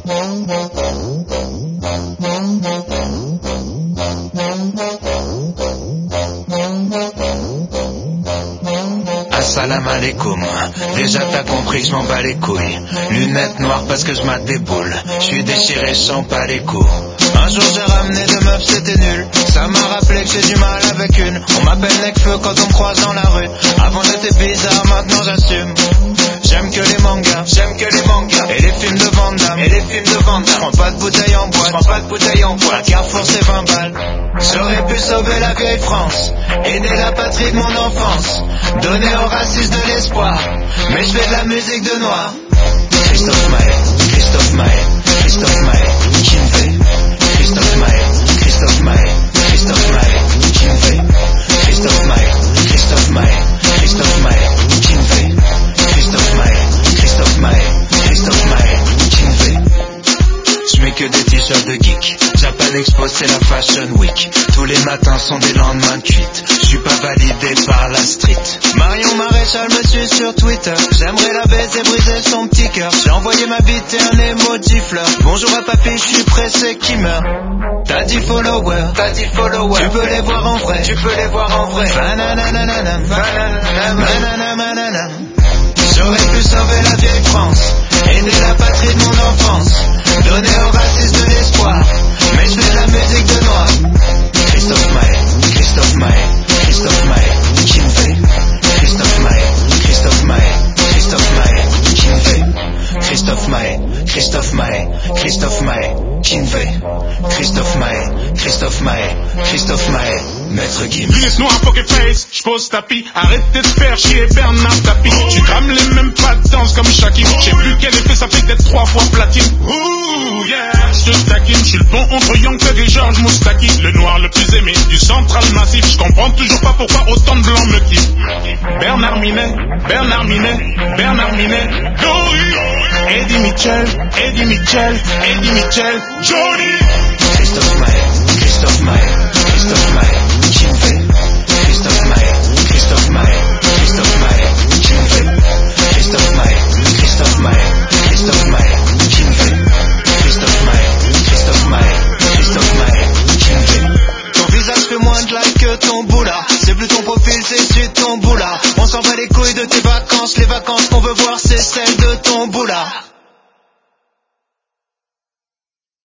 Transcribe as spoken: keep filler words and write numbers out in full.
Salam alaikum, déjà t'as compris que je m'en bats les couilles. Lunettes noires parce que je mate des boules. Je suis déchiré, je sens pas les coups. Un jour j'ai ramené deux meufs, c'était nul. Ça m'a rappelé que j'ai du mal avec une. On m'appelle Necfeu quand on me croise dans la rue. Avant j'étais bizarre, maintenant j'assume. J'aime que les mangas, j'aime que les mangas. Et les films de Van Damme, et les films de Van Damme. J'prends pas de bouteille en boîte, j'prends pas de bouteille en boîte. À Carrefour c'est vingt balles. J'aurais pu sauver la vieille France, aider la patrie de mon enfance, donner aux racistes de l'espoir. Mais je fais de la musique de noir. Christophe Maé, Christophe Maé, Christophe Maé, Kinvey. Christophe Maé, Christophe Maé, Christophe Maé, Kinvey. Christophe Maé, Christophe Maé, Christophe Maé, Kinvey. Christophe Maé, Christophe Maé, Christophe Maé, Kinvey. Je mets que des t-shirts de geek. Japan Expo c'est la Fashion Week. Tous les matins sont des lendemains de cuite. Je suis pas validé par la street. Marion Maréchal me suit sur Twitter. J'aimerais la baiser, briser son petit cœur. J'ai envoyé ma bite et un emoji fleur. Bonjour à papy, je suis pressé qui meurt. T'as dit followers, t'as dit followers. Tu peux les voir en vrai, tu peux les voir en vrai. Bananananam, bananananam. J'aurais pu sauver la vieille France, aider la patrie de mon enfance, donner aux racistes de l'espoir. Mais je fais de la musique de noir. Christophe Maé, Christophe Maé, Christophe Maé, Kinvey. Christophe Maé, Christophe Maé, Christophe Maé, Kinvey. Christophe Maé, Christophe Maé, Christophe Maé, Kinvey. Christophe Maé, Christophe Maé, Christophe Maé, Maître Gims. Lunettes noires, poker face, j'pose tapis. Arrêtez de faire chier Bernard Tapie. Tu crames les mêmes pas de danse comme Shaquille. J'sais plus quel effet ça fait d'être trois fois platine. Ouh yeah, j'te taquine. J'suis le pont entre Young Thug et George Moustaki. Le noir le plus aimé du central massif. J'comprends toujours pas pourquoi autant de blancs me kiffent. Bernard Minet, Bernard Minet, Bernard Minet. Joey, Eddie Mitchell, Eddie Mitchell, Eddie Mitchell, Johnny. Christophe Maé, Christophe Maé,